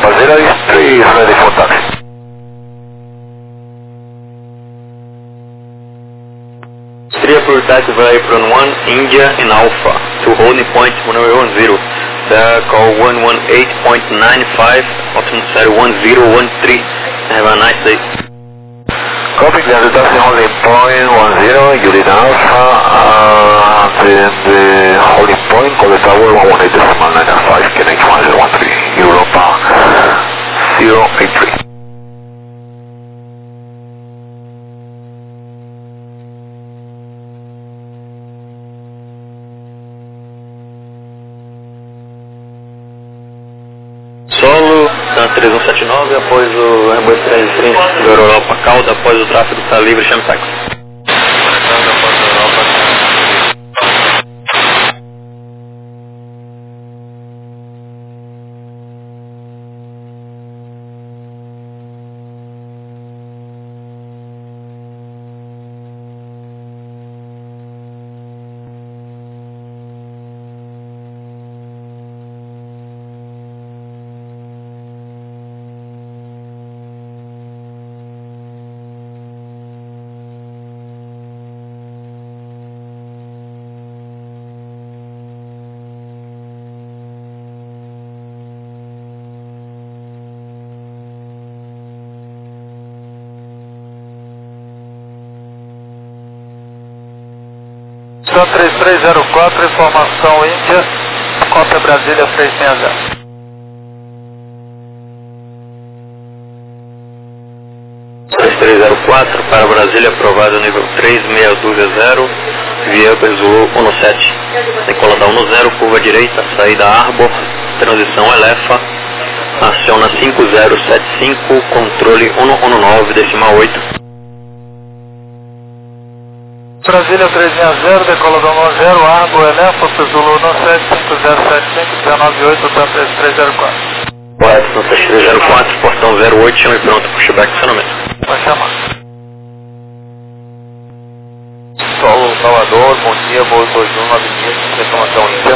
Europa 03 ready for taxi. Triple taxiway from 1 India in Alpha to holding point 1010. The call 118.95, alternate 1013. Have a nice day. Copy, the taxi holding point 10, Juliet Alpha, and the holding point, call the tower 118.95, Connect 1013, Europa 083. Solo, 3179, após o Airbus 330 do Europa Calda, após o tráfego está livre, chame táxi. São 3304, informação Índia, cópia Brasília 360. Para Brasília, aprovado nível 3620, via Zulu 17. Decolada 10, curva direita, saída Arbor, transição Elefa, aciona 5075, controle 119, decimal 8. Brasília 360, decolador 10, Arbor, Elefa, Zulu 17, 5075, 198, 3304. Correto, 3304, portão 08, chame pronto, pushback, acionamento. Vai chamar. Solo Salvador, bom dia, voo 2196, reclamação Índia.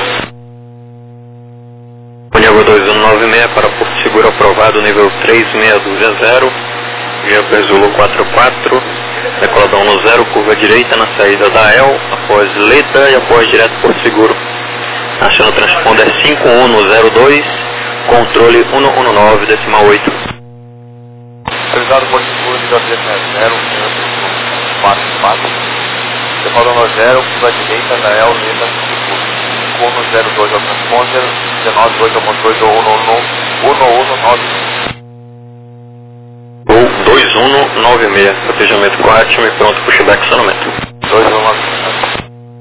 Nível 2196 para Porto Seguro aprovado, nível 3620, via Zulu 44, decoladão no 0, curva direita na saída da EL, após Leda e após direto Porto Seguro. Aciona o transponder 5102, controle 119, decimal 8. Autorizado Porto Seguro, nível 360, 44, decoladão 0, curva direita da EL, Leda, Seguro. 5102 ao transponder, 198 ao controle do 119. Ou 2196, protejamento correto, chame pronto, pushback, acionamento. 2196.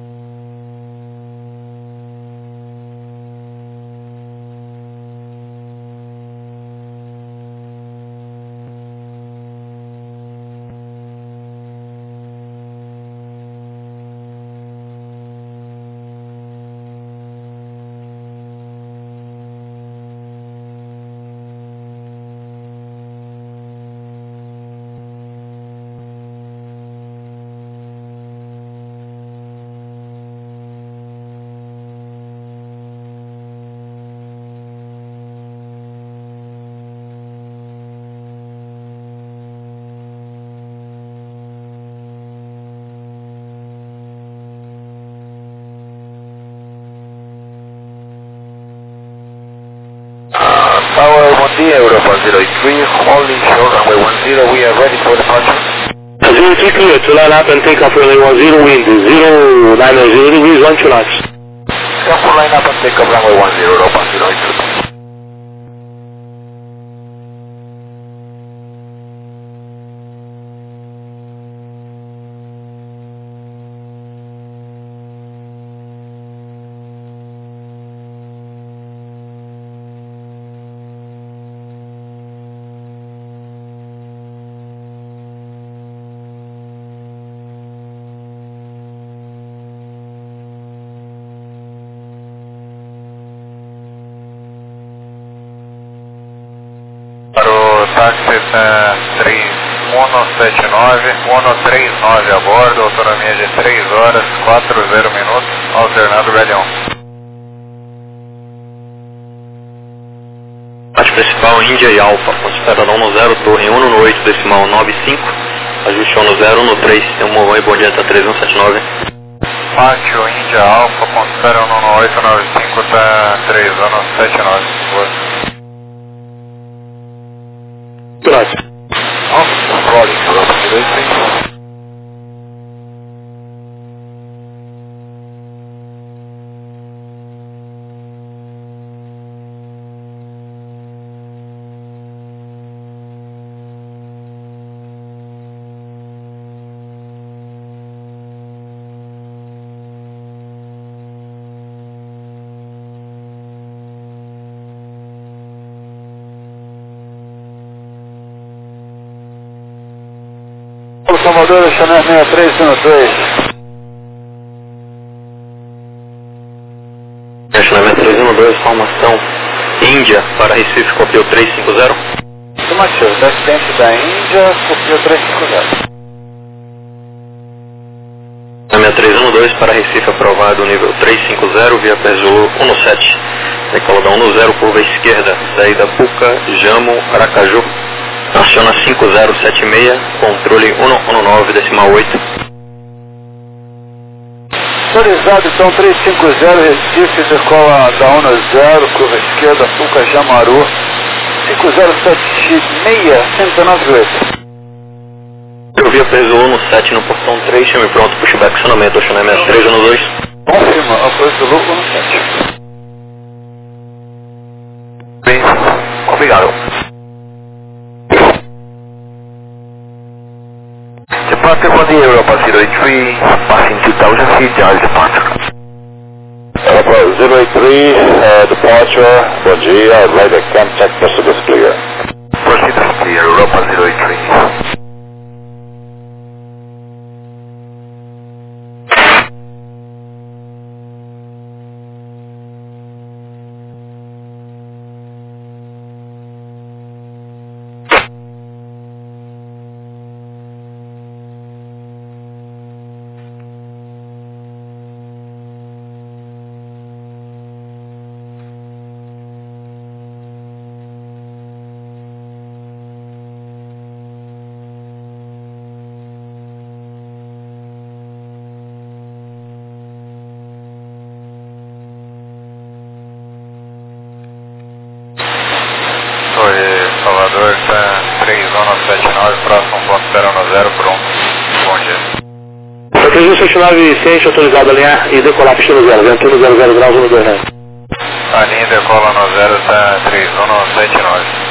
Tower, bom dia, Europa 03, holding short runway 10, we are ready for departure. 03 clear to line up and take off runway 10 wind, 090 degrees, 1 knots. Careful line up and take off runway 10, Europa 03. Táxi 179 a bordo, autonomia de 3 horas, 40 minutos, alternado ready on. principal Índia e Alfa, com esperadão no 0, torre 1 no 8, decimal 95, ajuste 1 no 0, no 3, tem um oi, bom dia, tá 3179. Pátio Índia Alfa, considera 1 no 895, tá 3179, boa. Próximo. Calling Europa 03. Salvador, Chanel 6312. Chanel 312, formação Índia para Recife, copiou 350. Afirmativo, descendente da Índia, copiou 350. Chanel 312 para Recife, aprovado, nível 350, via Zulu 17. Decoladão no 0, curva esquerda, saída Puca, Jamo, Aracaju. Aciona 5076, controle 119, decimal 8. Autorizado, então 350, Recife, decola da 10, curva esquerda, Puca, Jamaru, 507X6, 198. Eu vi a Zulu no 7 no portão 3, chame pronto, pushback, acionamento, acionamento 312. Confirma, a Zulu 17. Bem, obrigado. Departure from the Europa 03, passing 2000 feet, Charles departure. Europa 083, departure, bom dia, I'd like a contact procedures clear. Procedures clear, Europa 03. Oi, Salvador, tá 3179, próximo ponto 010, pronto. Bom dia. 3179, ciente, autorizado a alinhar e decolar pista no 0, vento no 00 graus 129. A linha decola no 0, tá 3179.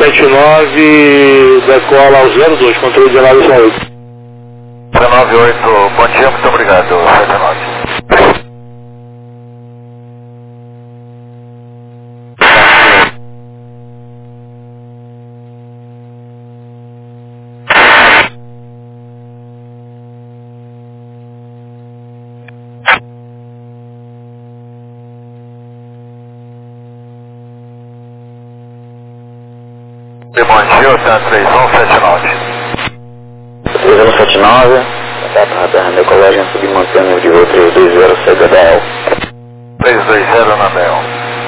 179, decola ao 02, controle de nave 8. 198, bom dia, muito obrigado, 79. Bom dia, 3179. 3179, da decolagem submantendo de voo 320, saída da EL. 320 na Bel.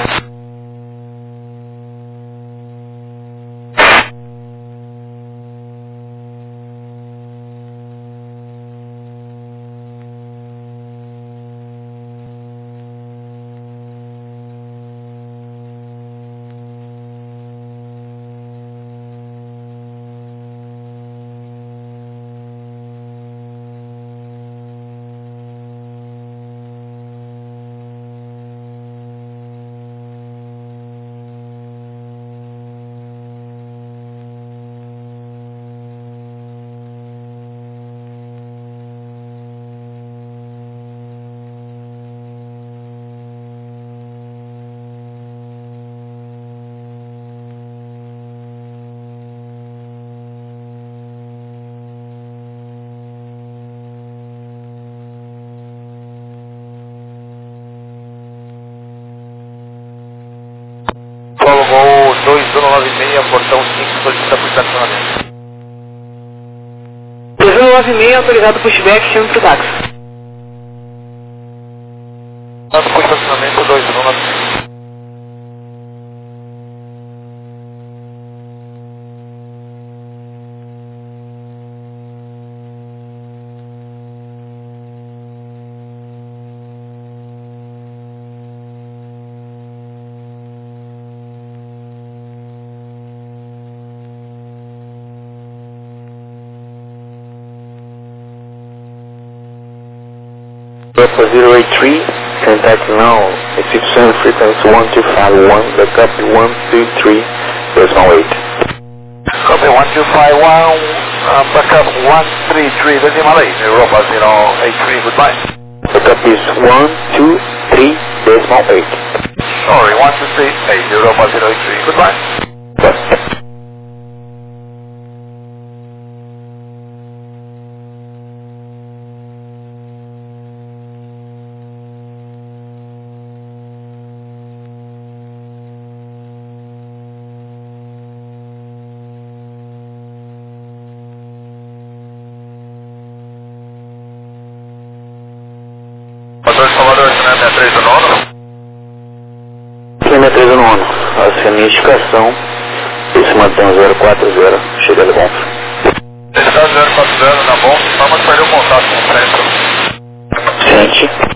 Voo 2196, portão 5, solicita por estacionamento. 2196, autorizado pushback, chama pro táxi. Por estacionamento 2196. Purple 083, contact now, reception frequency 1251, the copy 123, decimal 8. Copy 1251, backup 133, decimal 8, Europa 083, goodbye. The copy is 123, decimal 8. Sorry, 1238, Europa 083, goodbye. Salvador, 63 do nono. 63 do nono, acione indicação, esse mantém 040, chega de bom. Está 040 na bom, vamos perder o contato com o centro. Ciente.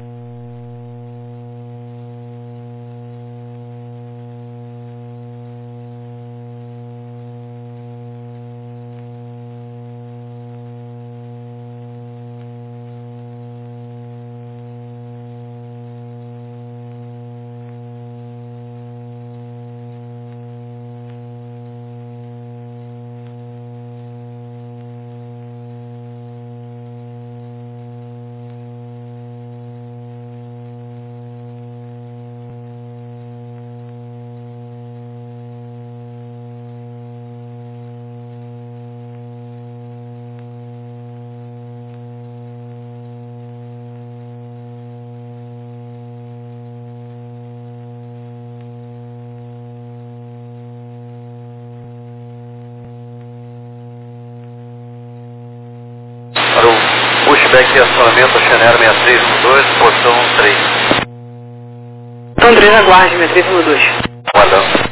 Para o pushback e acionamento Xenero 6312, portão 3. Portão 3, aguarde, 6312. Guardando.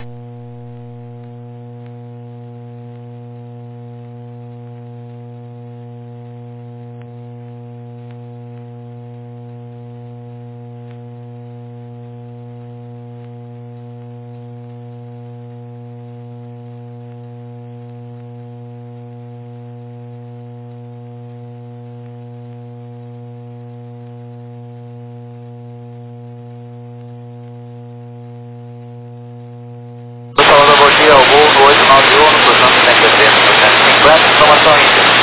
50, informação índia.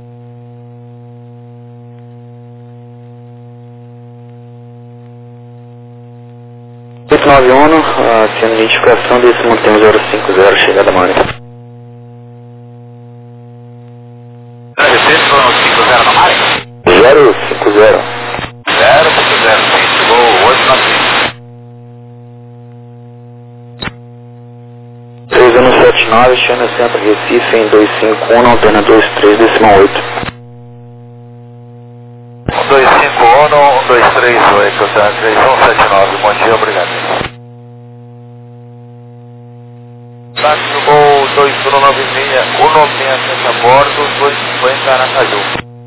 891, sendo identificação desse mantém 050, chegada Mônica. Repete, foram 50 na Mônica? 050. 050, sim, chegou 895. 3179, China Centro Recife em 251, antena 23, decimal 8. 1251, 1238, tá? 3179, bom dia, obrigado. Táxi Gol 2196, 196 a bordo, 250 Aracaju.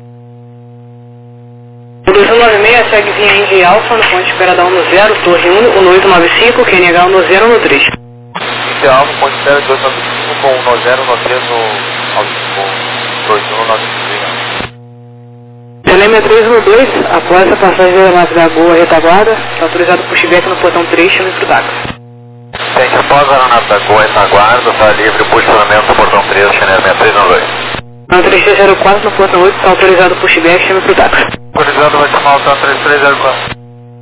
O 2196 segue via Indy Alfa no ponto de espera da 10, torre 1, 1895, QNH 10 no 3. Indy Alfa, ponto de espera 295 com 10 no 3 no 2195. Telêmia 312, após a passagem da nave da Goa retaguarda, está autorizado pushback no portão 3, chame para o táxi. Gente, após a aeronave da Goa retaguarda, está livre o posicionamento do portão 3, China 6392. Na 3304 no portão 8, está autorizado pushback, chame para o táxi. Autorizado maximal, tá 3304.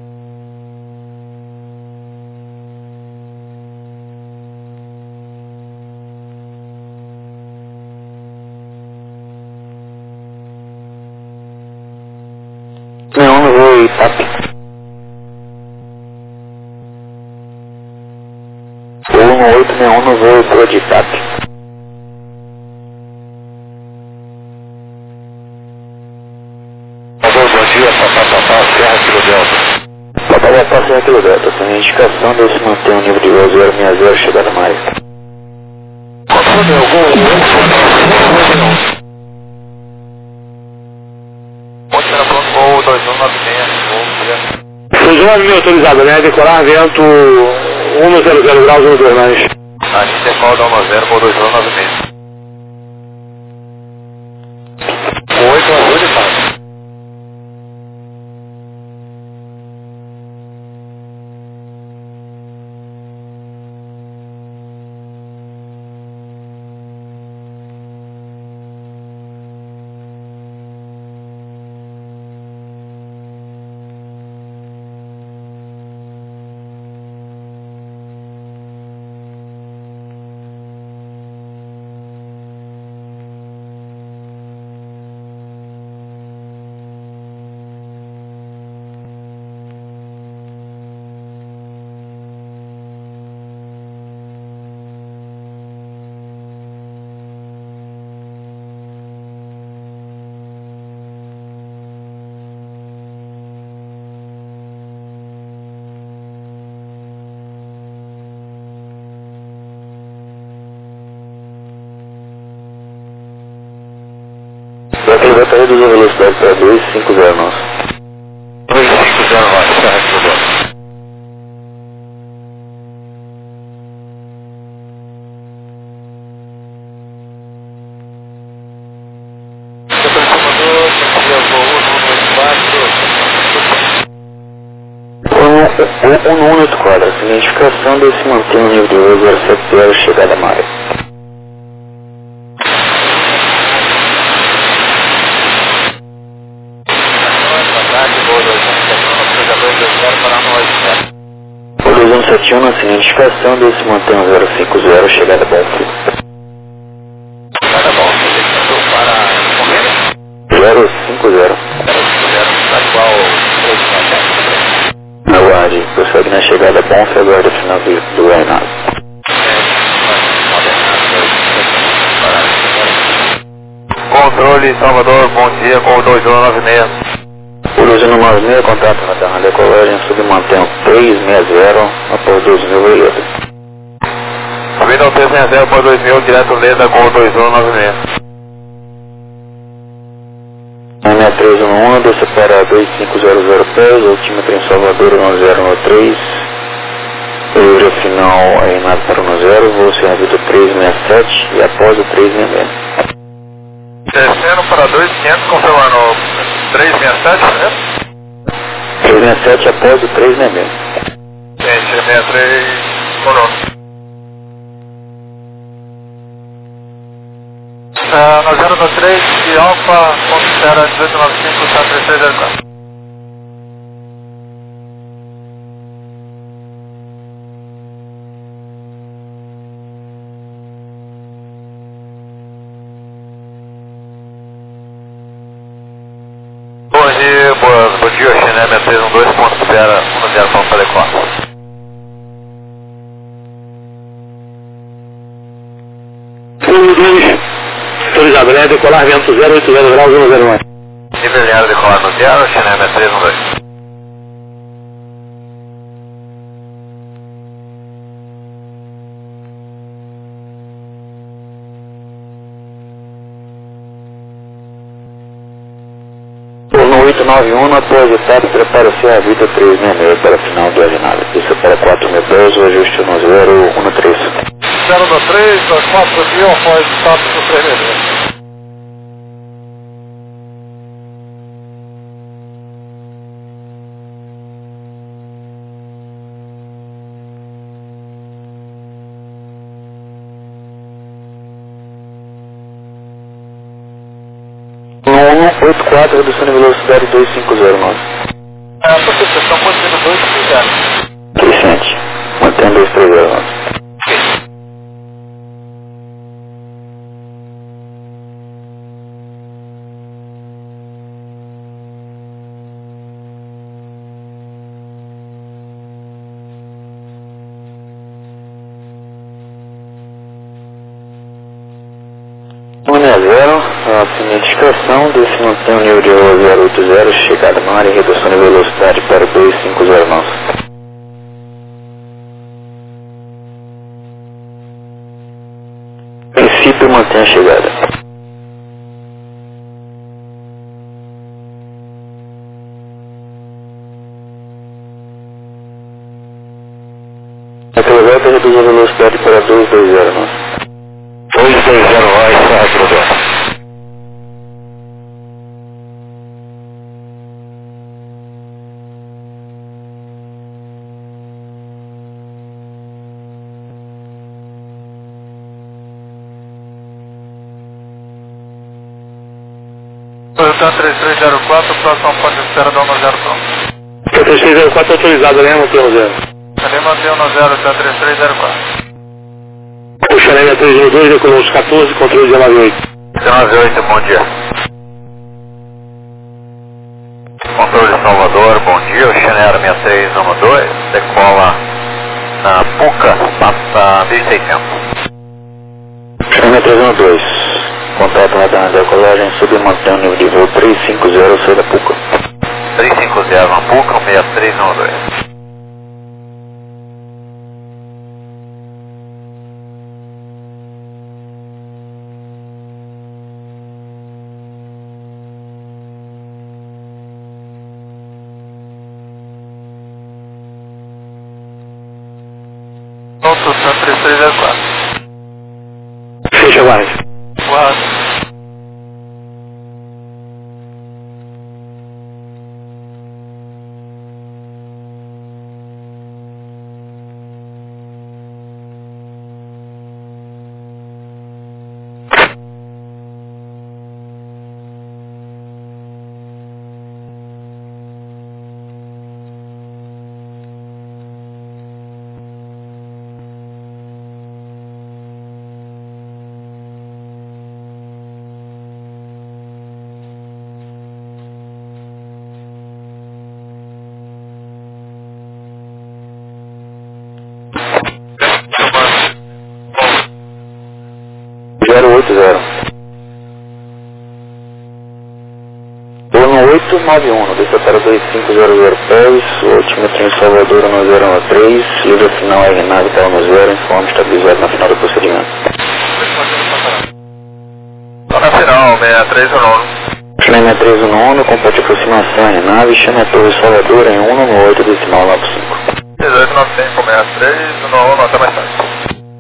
Neon no voo Itap. 118 Neon no voo de Itap. Bom dia, Papapá, Serra Kilo Delta. Papapá, Serra Kilo Delta, sem indicação desse mantém o nível de voo 060, chegada Márica. Controle, eu vou... Ponte na pronto, voo 2196, 2196 autorizado, né? Decolar vento 100 graus, 12 mais. a gente decola da 10, voo 2196. 8 a 8 faz. Vai reduzir a velocidade para 250 nosso. 2509, Serra Kilo Delta. O 184, a identificação desse mantém o nível de voo 070, chegada Mária. O 2171, a identificação desse mantém o 050, chegada Belfry. Chegada Belfry, para 050. tá igual o Aguarde, prossegue na chegada Bonf, aguarde o final do aeronave. Controle Salvador, bom dia, com o 2196. O 2196, contato na decolagem, submantém 360, após 2000, beleza. Subindo 360 por 2000, direto Leda com o 2196. 6311, desce para 2500 pés, altímetro em Salvador 1093, livre final em nave para 10, voo sem aviso 367 e após o 366. Descendo para 2500, confirmando 367, né? 367 após o 366. Gente, 63, conosco. 33 de Alfa, considera 1895, está 3304. Bom dia, China 6312, ponto espera 10 ponto adequado. Autorizado, né? Decolar vento 080 graus 101. Nível linear decolar no zero, China 6312. Turno 891, após etapa, prepara-se a vida 366 para final do alinhado. Isso para 4.010, o ajuste no 013. 023, 4.000, após etapa do 366. No 184, redução de velocidade 2509. A proteção mantendo 230. Crescente, mantendo 2309. Assine a discreção, desse mantém o nível de rua 080, chegada na área e redução de velocidade para 2509. Princípio, mantém a chegada. Naquela volta, reduz a velocidade para 220. 220 vai, Serra Prudente. Toyota 3304, próximo ponto de espera da 103. 3304 autorizado, né? Mantém o 0. Ali mantém o 0, está 3304. Puxa, né? 312, decolou os 14, controle 198. 198, bom dia. Controle Salvador, bom dia. O Chenier 6312, decola na Puca, passa 1600. Chenier 312. Contato na decolagem, submantém o nível de voo 350, sai da Puca. 350 na Puca, 6312. Pronto, está 3304. Fecha mais. 4. Turno 891, desça para 2500 pés, o altímetro em Salvador no 013, livre final é Renato para no 0, informe estabilizado na final do procedimento. Estou na final, 6319. China 6319, complete aproximação à nave, chama a Torre Salvador em 198, decimal 95. 1895, 6319, até mais tarde.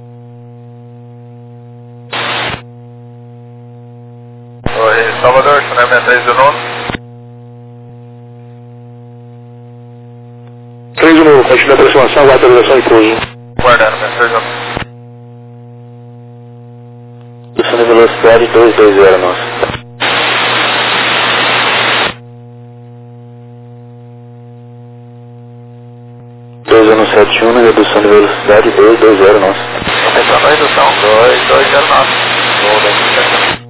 Oi, Salvador, China 6319. 319, continua a aproximação, aguarda a atualização e pouso. Guardando, 6319. Redução de velocidade 220, nossa. 3171, redução de velocidade 220 nossa. Atenção na redução, 220 nossa. Vou da indicação.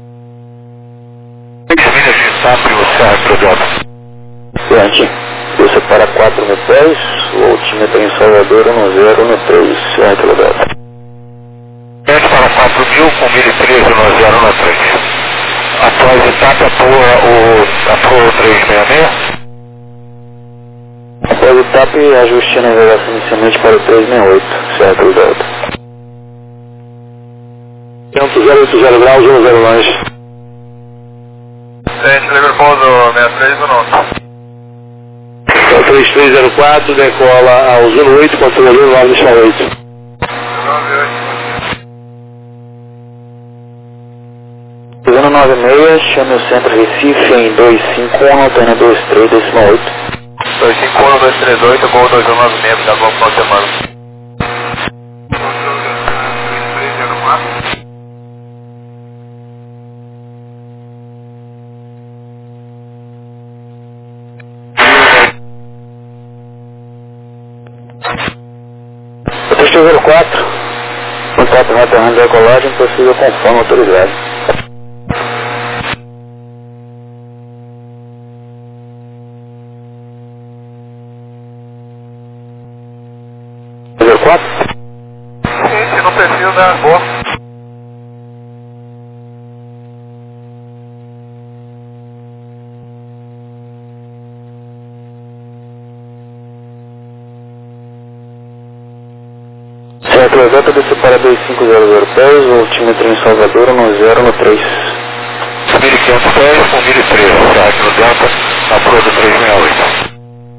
Diante, desça para 4.000 pés, o altímetro em Salvador 1013, certo, Delta. Desce para 4.000 com 1013 no 013. Após etapa, apoio 366. Após etapa, ajuste a navegação inicialmente para o 368, certo, Delta. 080 graus, 10 longe. Liverpool 63 do norte. 3304, decola ao 08, controlador 968. 96, chame o centro Recife em 251, antena 23, decimal 8. 251, 238, gol 2196, da Globo pode chamar. Texto 04, contato retornando de decolagem, possível conforme autorizado. Sim, se não precisa, boa. Certo, a data desce para 2500 pés, o altímetro em Salvador 1013. 1.500 pés com 1013, certo, no Delta, apoio do 368.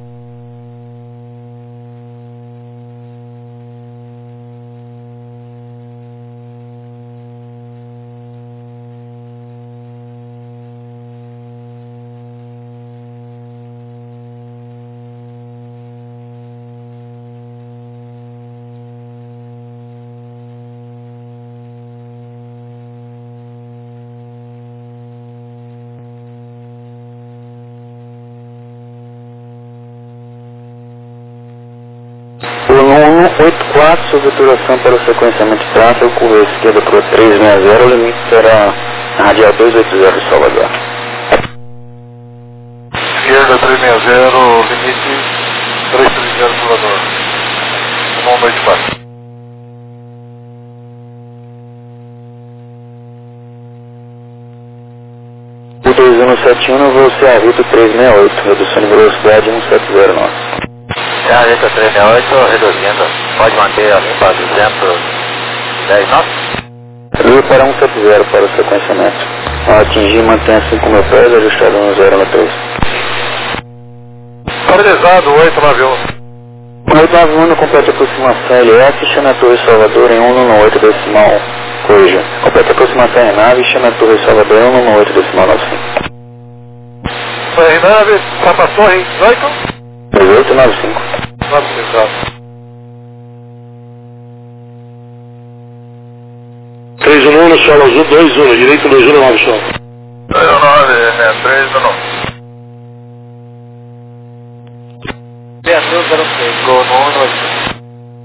O 184, sob duração para o sequenciamento de tráfego, curva esquerda para o 360, o limite será na radial 280 de Salvador. Esquerda 360, limite 330 Salvador. 184. O 2171, voo Cearito 368, redução de velocidade 170 nossa. Cearito 368, reduzindo. Pode manter a limpa 210 knots. Livre para 170 para o sequenciamento. Ao atingir, mantenha 5.000 pés, ajustado no 013. Paralisado 891. 891 no completa aproximação LF, chama a Torre Salvador em 198 decimal corrija. Completa aproximação RNAV, chama a Torre Salvador em 198 decimal 95. RNAV, Santa Torre 18. 1895. 95. 311 no solo azul, 21, direito 219 solo. 219, 319. 606. Gol no 198.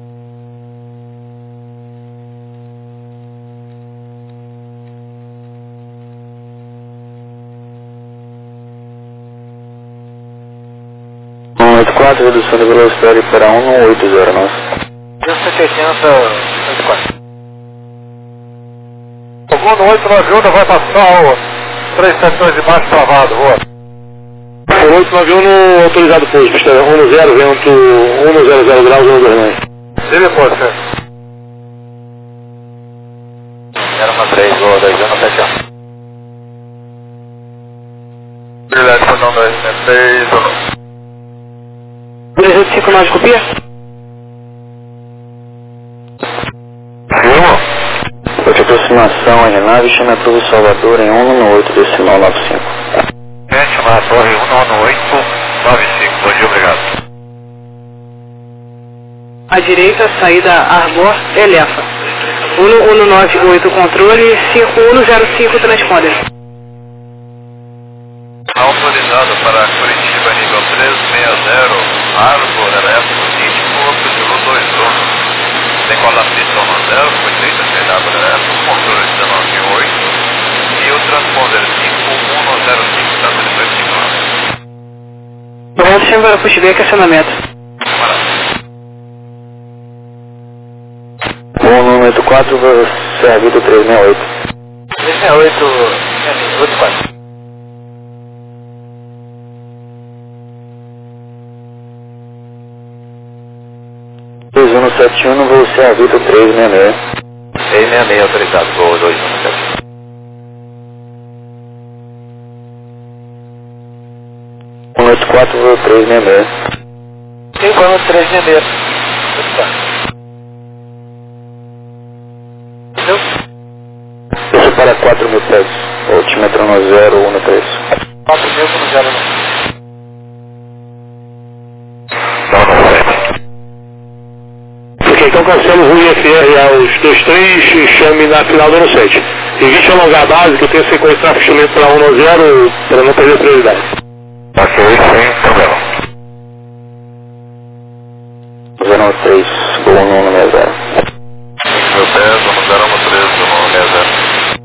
Redução de velocidade para 180 nossa. 180, o gol no 891 vai passar o 372 de baixo travado, rua. O 891 no autorizado pouso, pista 10, vento 100 graus, 129. Ele pode ser. 013, gol 2171. Obrigado por não 263 ou não. 385 mais copia? Firma. De aproximação RNAV, chama a Torre Salvador em 198 decimal 95. Chama a Torre 19895. Bom dia, obrigado. À direita, saída Arbor, Elefa. 1198 controle, 5105 transponder. Autorizado para Curitiba nível 360, Arbor, Elefa, Político, 90 chama para pushback, acionamento. 184, você avisa 368. 368, 84. no voo CA Vitor 366. 366 autorizado, voo 2171. Voo 366. Quem vai no 366? Entendeu? Isso para 4.000 pés. Altímetro no 013. 4.000 no 0. Ok, então cancela o IFR aos 23 e chame na final do ano 7. Evite alongar a base, que eu tenho sequência de fechamento para 110 para não perder prioridade. Ok, sem problema. 03, voo 160. 5.010, vamos 013, 160.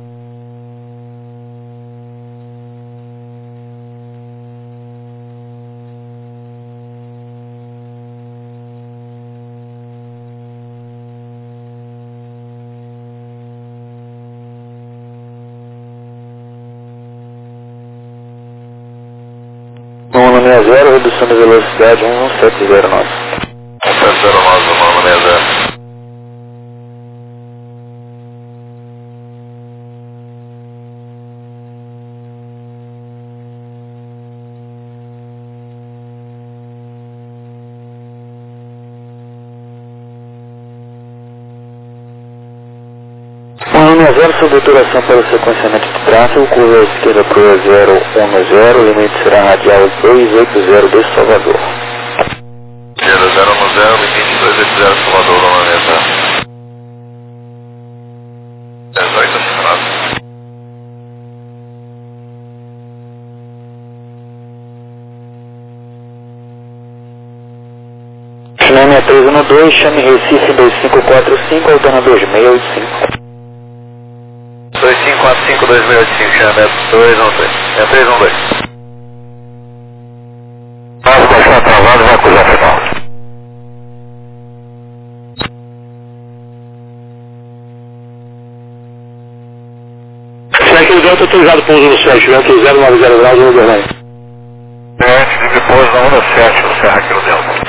No 160, redução de velocidade 1709. 1709, 160. Sobre duração para o sequenciamento de tráfego, curva à esquerda para o 010, limite será radial 280 de Salvador. Esquerda 010, limite 280 Salvador, 160. 18 acionado. Chame 6312, chame Recife 2545, alternador 2685. 2545, 2685, chama 213. É 312. Base baixar atrasado, vai acusar final. Será que o Delta autorizado para uso no 7, vento 090 graus no Uberlândia? Antes e depois na onda 7, no Serra aqui no Delta.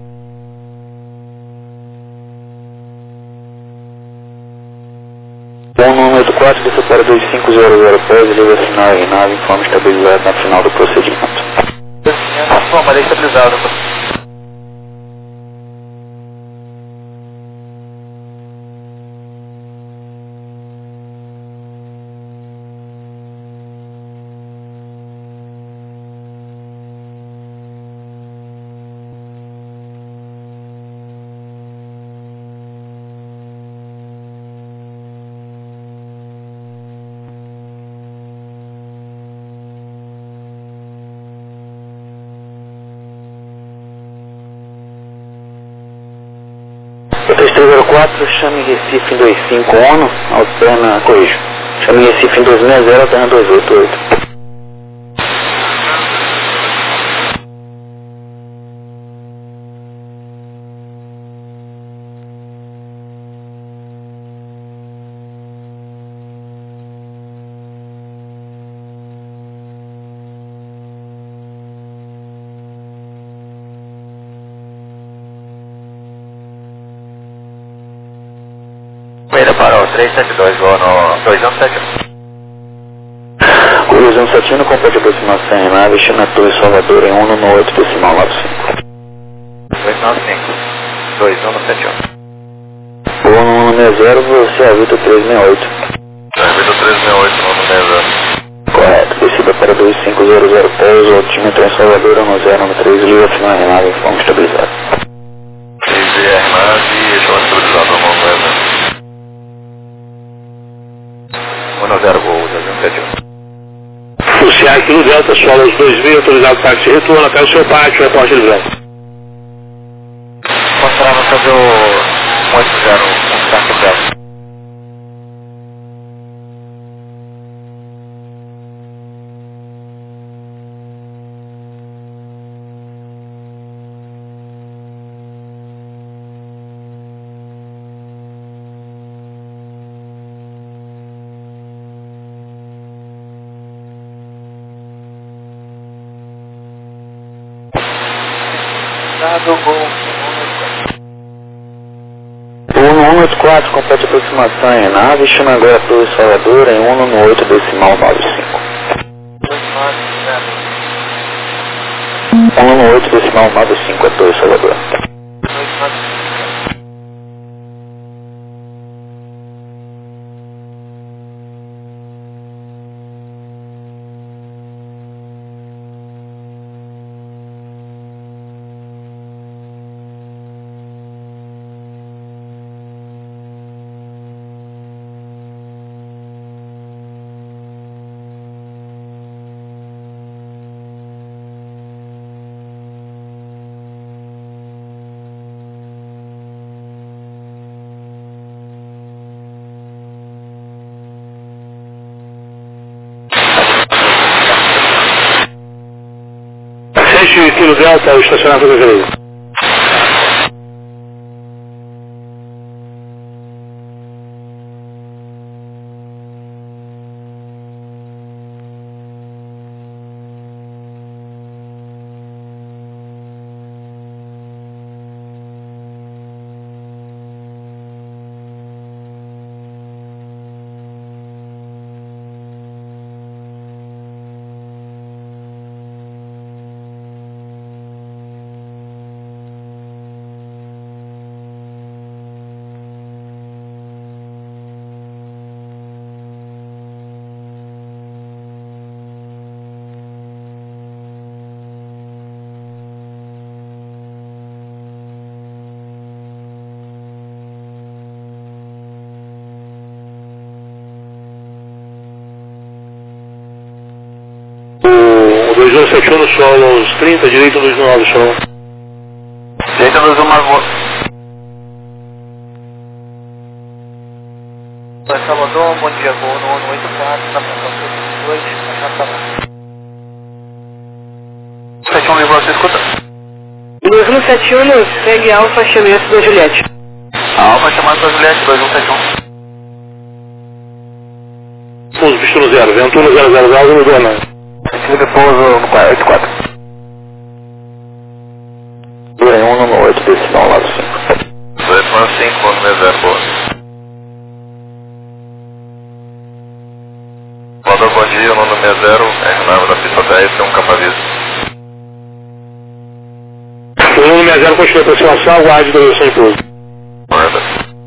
Bom, no 184, desça para 2500 pés, liga sinal e nave, informe estabilizado na final do procedimento. Informa, ele estabilizado. O 3304, chame Recife em 25 ONU, alterna, corrijo. Chame Recife em 260, alterna 288. Primeira para o 372, vou no 2171. Curva 171, compete aproximação em nave, chame a Torre Salvador em 198 decimal 95. 295, 2171. Voo no 160, você avita 368. Servido 368, no 160. Correto, descida para 2500 pés, altímetro em Salvador, 1093, liga final em nave, informe estabilizado. CVR nave, estou estabilizado no 160. 10 voo, 271. O CA aqui no Delta, sola os 2000, autorizado táxi retorno até o seu pátio, reporte de vento. Mostrava fazer o 180, o táxi Delta. O 184 complete aproximação em nave, chama agora Torre Salvador em 1/8.95. 1/8.95 é Torre Salvador. Kilo Delta, o estacionamento da Grelha. O 2171 no solo aos 30, direito 219 solo. Direito 219. Salvador, bom dia, voo no 184, na função 2, já está lá. 71 Lisboa, você escuta? 2171, segue Alfa, chamamento da Juliette. Alfa, chamado da Juliette, 2171. Pouso, Pistola 0, Ventura 000, no Dona. Segunda pouso no 484. Dura em 1/8.95. 295, no meu 0, boa. Mandou bom dia, o nome 60, R9 da pista 10, tem um capa-aviso. O número 60 continua a aproximação, aguarde a direção de pouso. Manda.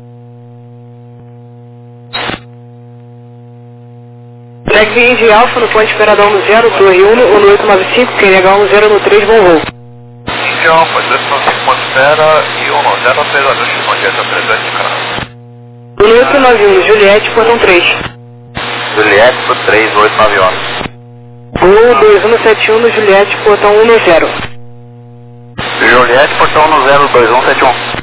Segue de Alfa no ponto Esperadão no 0, Torre 1, ou no 895, QNH 10 no 3, bom voo. Índia Alfa, 295 ponto espera e 10 3 ajuste, bom dia, está presente, cara. No 891, Juliette, portão 3. Juliette, por 3, 891. Voo 2171 no Juliette, portão 10. Juliette, portão 10, 2171.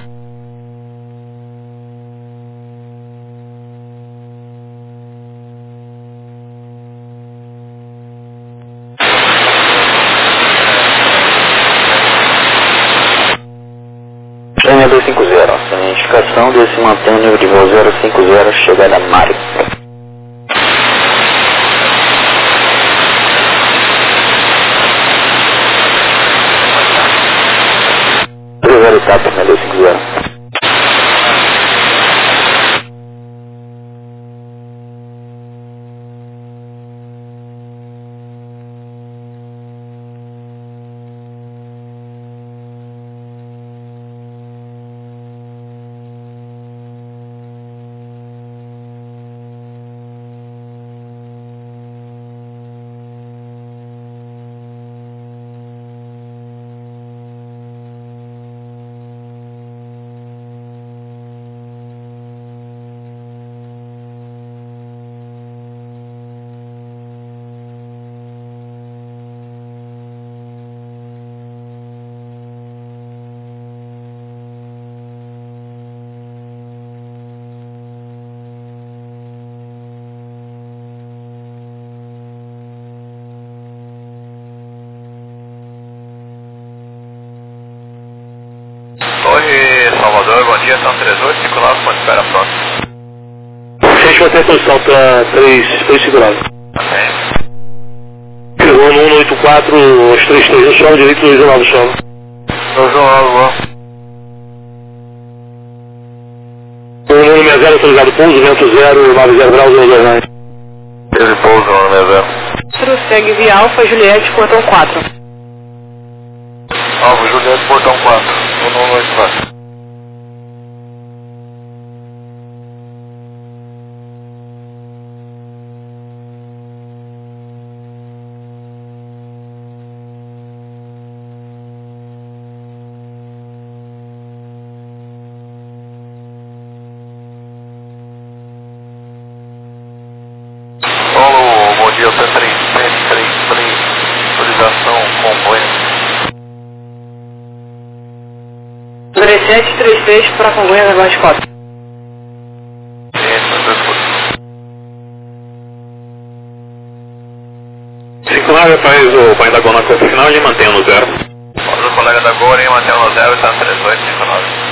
Chama 250, sem identificação, desse mantém o nível de voo 050, chegada a Mário. Primeira etapa, 250. Torre Salvador, bom dia, são 38, 59, ponto espera próximo. A gente vai ter a posição para 3 segurados. Ok. Chegou no 184, aos 33 no solo, direito 219 solo. 160 autorizado pouso, vento 0, 90 graus, 129. Esse pouso 160. Segue via Alfa, Juliette, portão 4. Alfa, Juliette, portão 4. 194. Bom dia, P3333, autorização, Congonhas. 3733 para Congonhas, agora de 4. Cinco nave faz o pai da Gol na curva final e mantém no 0. O colega da Gol, mantém no 0, está 3859.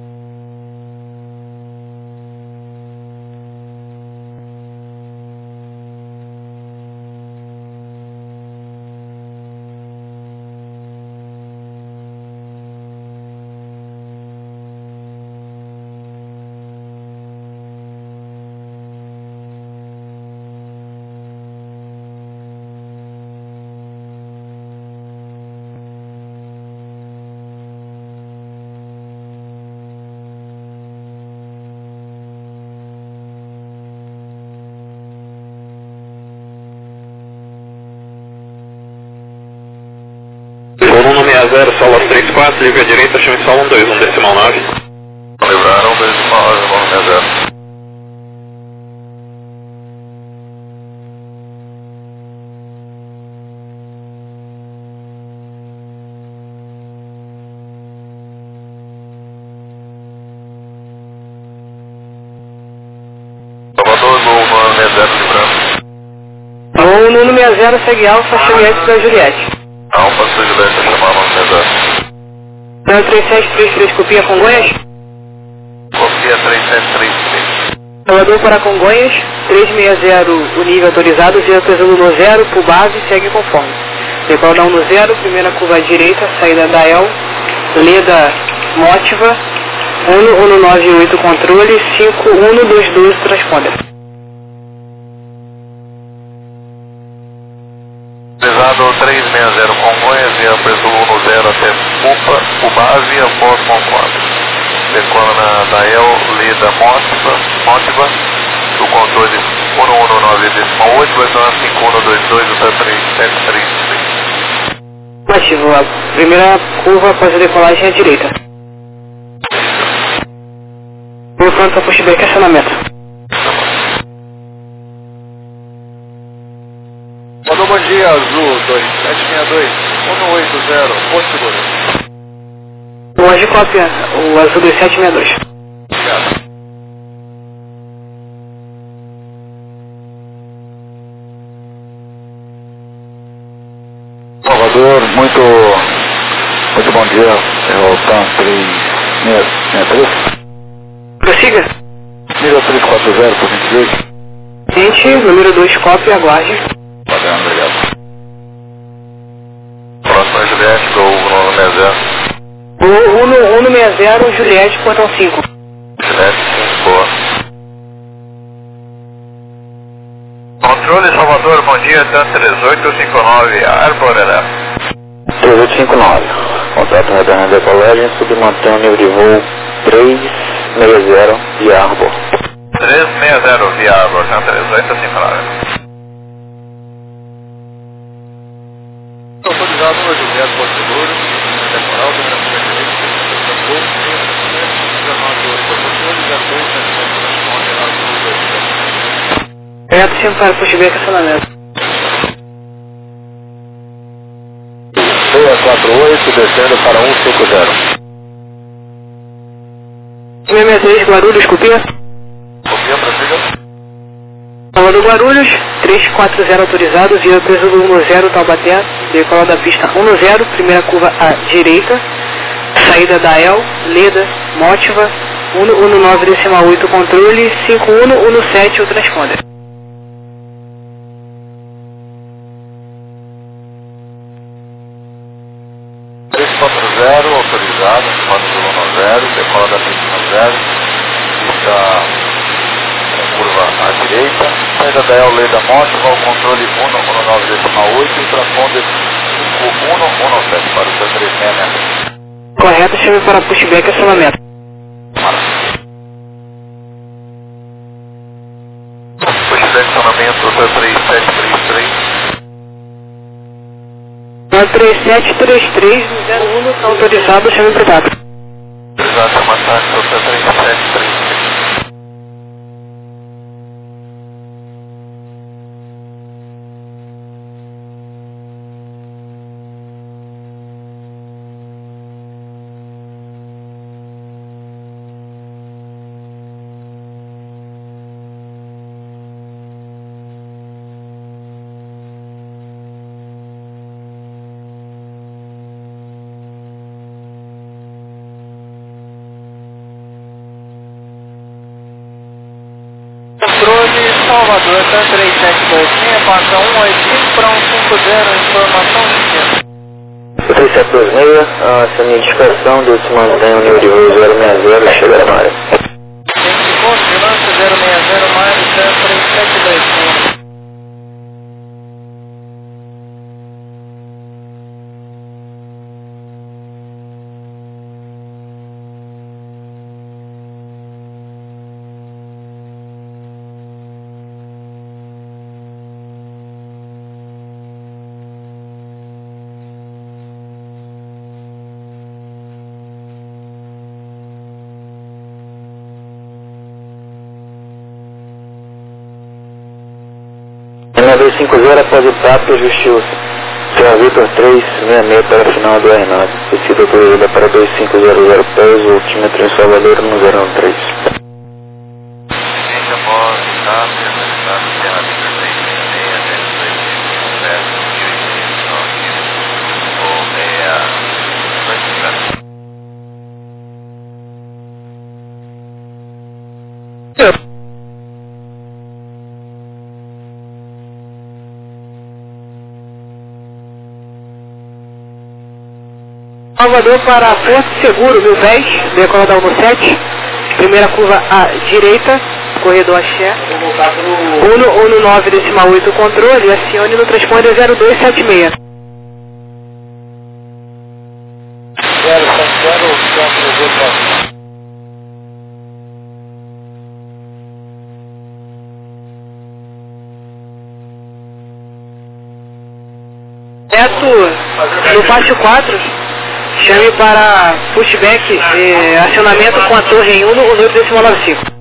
Volume 60, solo 34, livre à direita, chame solo 121, decimal 9. Livraram 219, volume 60. Salvador, Gol 160, livrando. O número 60 segue Alfa, Juliette da Juliette. Alfa, Juliette, chamava 160. 3733, copia Congonhas. Copia 3733. Salvador para Congonhas, 360, o nível autorizado, 0 presumo no 0, por base, segue conforme. Decolar no 0, primeira curva à direita, saída da El, Leda Motiva, 1198 controle, 51212 transponder. Pesado 360 Congonhas, via presumo no 0 até Pupa, o base, após Concorda. Decola da El, Leda Motiva, o controle 119,8, vai dar 5122, o 3733. Ativo, a primeira curva após a decolagem à direita. O pronto para pushback, acionamento. Mandou bom dia, Azul 2762, 180, Porto Seguro. Hoje cópia, o Azul 2762. Obrigado. Salvador, muito bom dia, é o TAM 363. Prossiga. Nível 340, por gentileza. Gente, número 2, cópia, aguarde. Padrão, obrigado. Próxima Juliette, Gol 160. O 160, Juliette, portão 5. Juliette, 5, boa. Controle Salvador, bom dia, TAM 3859, Arborelé. 3859. Contato retorno de decolagem, submantém o nível de voo 360 via Arbor. 360 via Arbor, TAM 3859. Autorizado no Juliette, Porto Seguro. Temporal, câmera primeira direita, Gol 19 controle, 02, transponder, Azul 2. Reto 5 para pushback, acionamento. 648, descendo para 150. 663, Guarulhos, copia. Copia, prossiga. Salvador Guarulhos, 340 autorizado, via presumo 10, Taubaté, decola da pista 10, primeira curva à direita, saída da El, Leda, Motiva, 119,8 controle, 5117 o transponder. Leda Monte, vou ao controle 119,8 e transponder 5117 para o seu 366. Correto, chame para pushback e acionamento. Pushback acionamento, seu 3733. 3733 01 está autorizado, chame para o TAC. Exato, matar, seu 3733. Controle Salvador, TAM 3726, passa 185 para 150, informação de tempo. 3726, essa minha indicação de se mantém o nível de voo 060, chegará na área. Tem que vigilância 060 mais TAM 3726. Na 250 após o TAP, ajustiu Sierra Victor 366 para a final do R9. Descida autorizada para 2500 pés, o altímetro em Salvador no 013. Gente, após o TAP, realizado Sierra Victor 366 até 2500 ou 6 Salvador para Porto Seguro, 1010, decola da 17, primeira curva à direita, corredor Axé, 119,8 controle, acione no transponder 0276. 070, Reto no pátio 4, chame para pushback, acionamento com a torre em 1,895.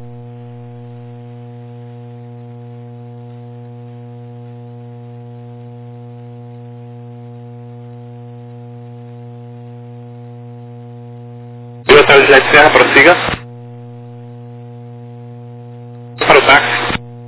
Pilotar de Serra, prossiga. Para o táxi.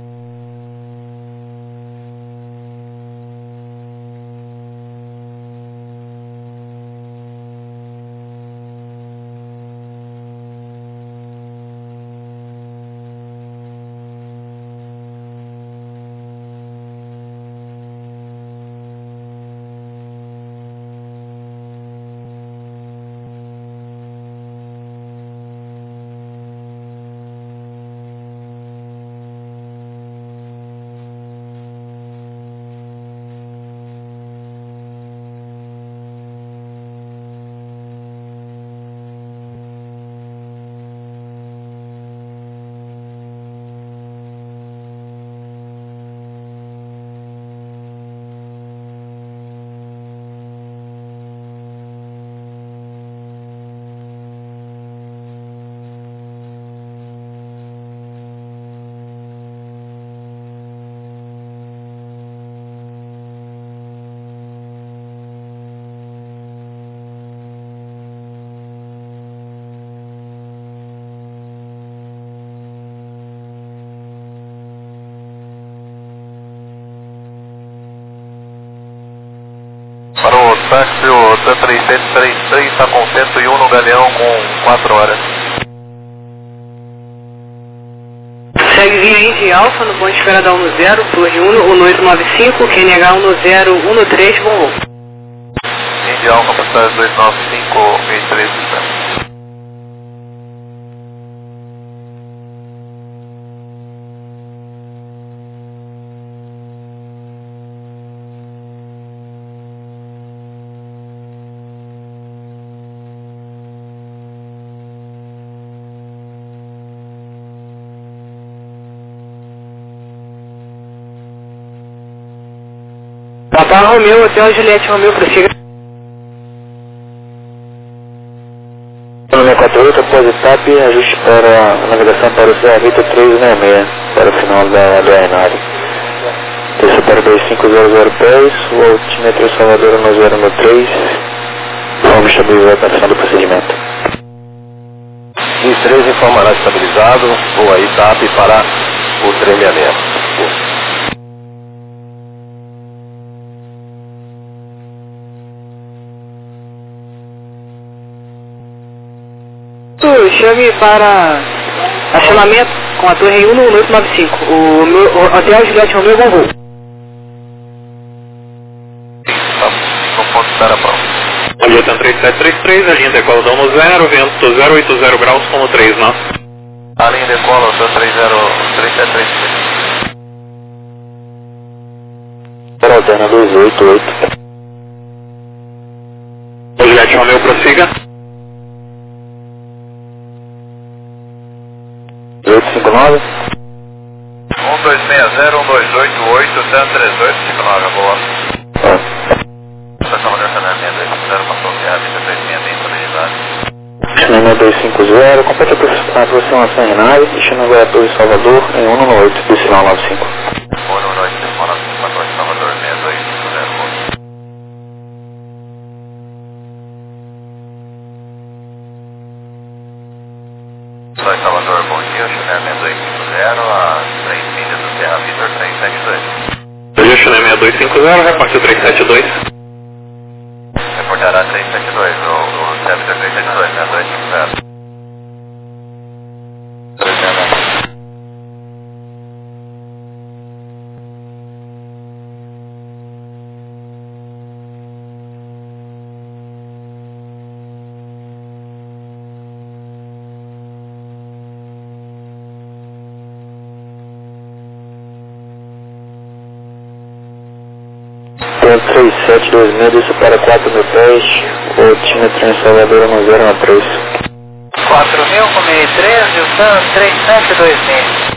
Para o táxi, o T3733 está com 101 no Galeão com 4 horas. Segue via Indy Alfa no ponto de espera da 10, torre 1895, QNH 1013, bom voo. Indy Alfa, passagem 295, 1013. Papa Romeu, Hotel Juliette Romeu, prossiga. 648, após etapa, ajuste para a navegação para o Serra Vita 366, para o final da aeronave. Desça para 2500 pés, o altímetro Salvador 1013, vamos estabilizar para o final do procedimento. 23 informará estabilizado, voo aí TAP para o 366. Chame para acionamento com a torre 11895. O Hotel Juliette Romeu Gol. No ponto espera pronto. Julieta 3733, a linha decola da 10, vento 080 graus como 3 nós. A linha decola, o 3733. Para alterna 288. Juliette Romeu, prossiga. 859. 1260, 1288, 13859, boa. Estação de acionamento 250, passou via Vita 366, estabilidade. Acionamento 250, completa a aproximação em nave, destino agora a Torre Salvador em 118, decimal 95. 118, decimal 95, Torre Salvador 6250, boa. Torre Salvador, bom dia, acionamento 250, a 3 milhas do Serra Vitor 372. Acionamento 250, repórter 372. Reportará 372, o Serra Vitor 372, né, 250. 369. Tempo 3726, desça para 4.000 pés, o altímetro em Salvador 1013. 4.000 com 1013, o SAN 3726.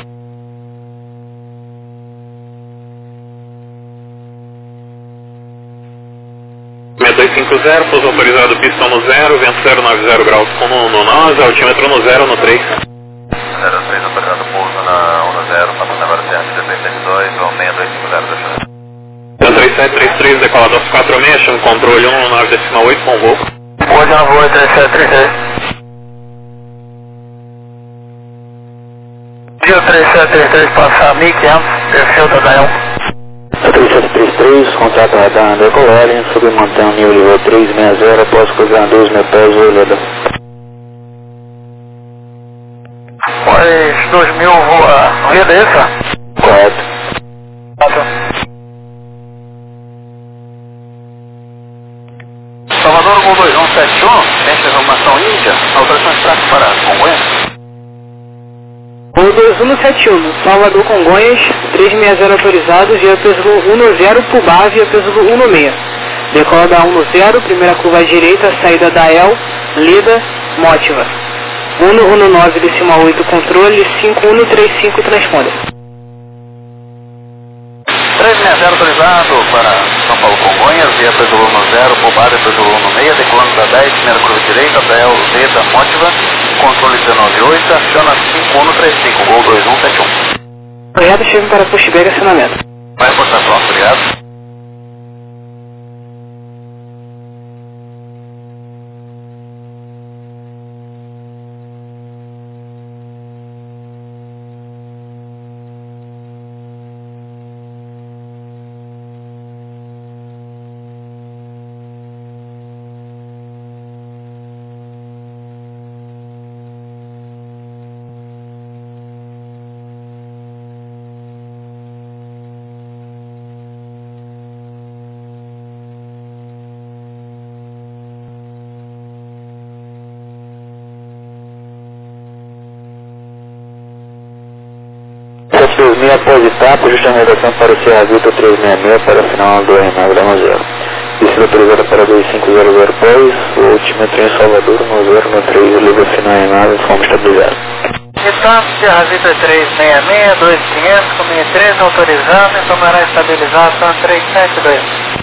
Meia 250, pouso autorizado, pistão no 0, vento 090 graus como no nós, altímetro no 0 no 3. 03, autorizado pouso na 10, passando agora Serra Vitor 372, ou 6250 da chance. 3733, decola 246, chama controle 119,8, bom voo. Hoje eu vou 3733. Dia 3733, passar 1500, perfil da Dael. 3733, contrato radar decolagem, submantém o nível 360, após cruzar 2.000 pés, olhada. Pois 2000 voa, via dessa? Correto. Salvador, Gol 2171, tem informação Índia, autorização de tráfego para Congonhas. Gol 2171, Salvador Congonhas, 360 autorizados, via peso 10 Pubá, via peso 16. Decola da 10, primeira curva à direita, saída da El, Leda, Mótiva. 119,8, controle, 5135, transponder. 360 autorizado para São Paulo Congonhas, via peso 10, Pubá, peso 16, decolando da 10, primeira curva direita, da El, Leda, Mótiva, controle 198, aciona 5135, Gol 2171. Projeto chega para Postberg, acionamento. Vai reportar pronto, obrigado. Após etapa, justa navegação para o Serra Vitor 366 para o final do aeronave da 10. Descida autorizada para 2500 pés, o altímetro em Salvador 1013, liga final aeronave, fomos estabilizados. Etapa Serra Vitor 366, 2500, com 1013 autorizado, informará estabilização 372.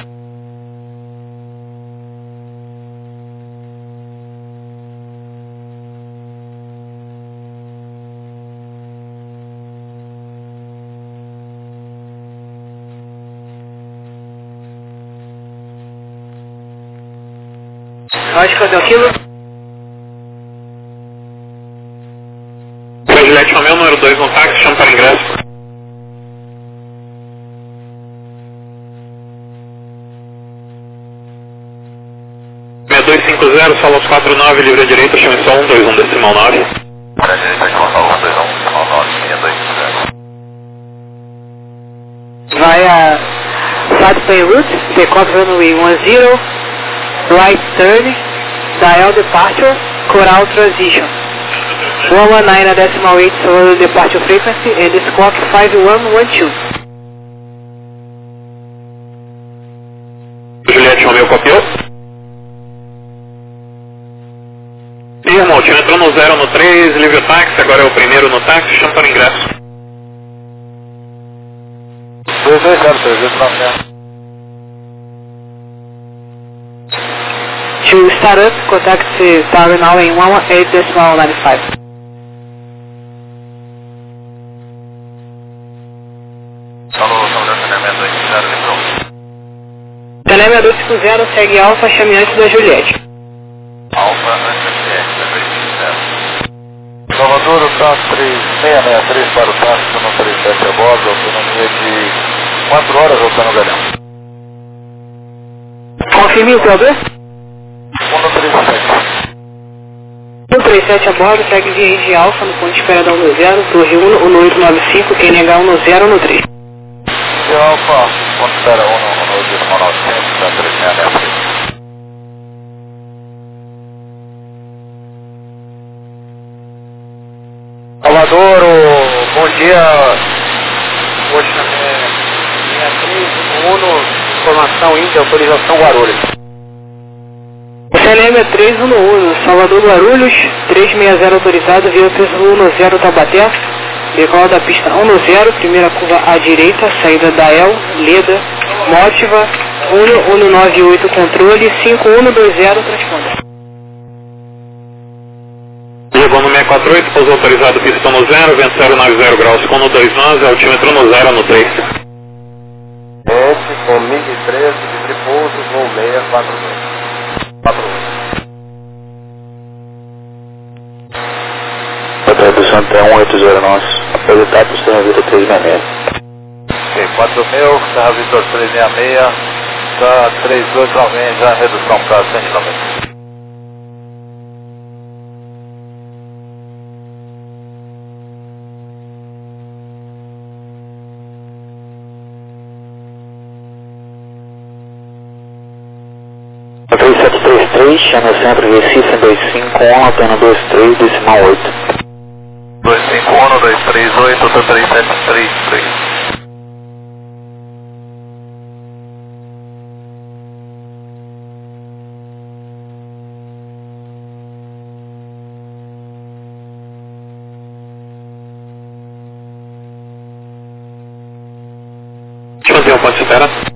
Oscar Del Kilo. Juliette Romeu, número 2 no táxi, chama para ingresso. Solos 49, livre à direita, chame só 121 decimal 9. Para a direita, Gonçalo 121, decimal 9, 6250. Vai a Flight Plane Route, takeoff runway 10, right turn, dial departure, Coral transition. 119 a decimal 8 solar departure frequency, and this clock 5112. Juliette Romeu copiou. Irmão, tinha entrou no 0 no 3, livre o táxi, agora é o primeiro no táxi, chama para ingresso. 220, To start up, contact Tower now in 118.95. Alô, São José, Telemé 250, lembrou. Telemé 250 segue Alfa, chame antes da Juliette. Alfa, antes Salvador, o TAS 3663 para o TAS, no 37 a bordo, autonomia de 4 horas voltando Galhão. Confirme o POB? 137 a bordo, segue de rede Alfa no ponto de espera da 10, Torre 1, 1895, NH 10 no 3. E Alfa, ponto de espera 1, 900, da 3663. Salvador, bom dia. Hoje na minha 311, informação Índia, autorização Guarulhos. CLM 311, Salvador Guarulhos, 360 autorizado, via 310 Taubaté, decola da pista 10, primeira curva à direita, saída da El, Leda, Mótiva, 1198 controle, 5120 transponder. Chegou no 648, pouso autorizado, pistão no 0, vento 090 graus, com no 29, altímetro no 0 no 3. Esse com MiG 13, livre pouso, voo 642. 48. A tradução até 180 nós. Após etapa, você tem vida 366. Ok, 4.000, Serra Vitor 366, tá 3290, já redução para 190. A 3733, chama centro Recife 251, antena 23, decimal 8. 251, 238, 3733. Deixa eu ver o ponto de espera.